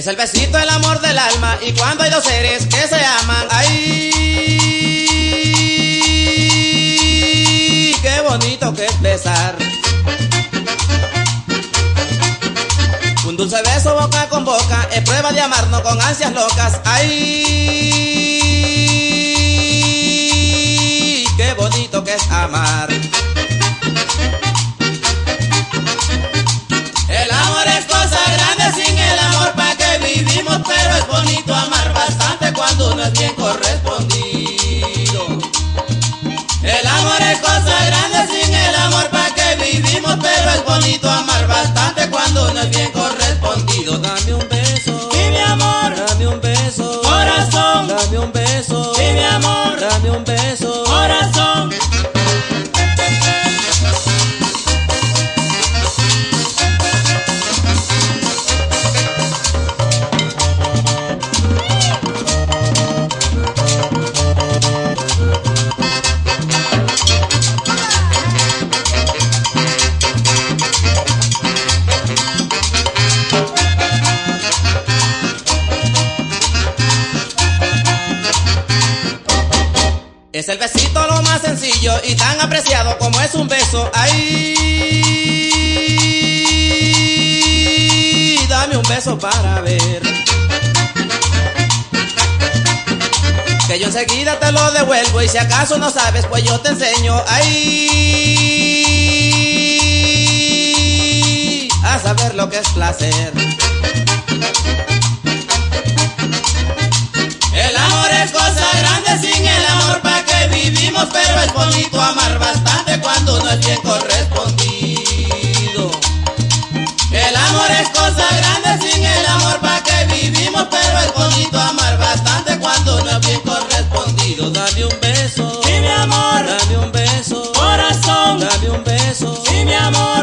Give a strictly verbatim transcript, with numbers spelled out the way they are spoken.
Es el besito el amor del alma, y cuando hay dos seres que se aman, ¡ay! ¡Qué bonito que es besar! Un dulce beso boca con boca es prueba de amarnos con ansias locas, ¡ay! ¡Qué bonito que es amar! El amor es cosa grande, sin el amor pa' qué vivimos, pero es bonito amar bastante cuando uno es bien correspondido. El amor es cosa grande, sin el amor pa' qué vivimos, pero es bonito amar bastante cuando uno es bien correspondido. Dame un beso, sí mi amor, dame un beso, corazón, dame un beso, sí mi amor, dame un beso, corazón. Es el besito lo más sencillo y tan apreciado como es un beso. ¡Ay! Dame un beso para ver, que yo enseguida te lo devuelvo, y si acaso no sabes pues yo te enseño. ¡Ay! A saber lo que es placer. El amor es cosa grande, sin el amor pa' qué vivimos, pero es bonito amar bastante cuando uno es bien correspondido. El amor es cosa grande, sin el amor pa' qué vivimos, pero es bonito amar bastante cuando uno es bien correspondido. Dame un beso, sí mi amor, dame un beso, corazón, dame un beso, sí mi amor.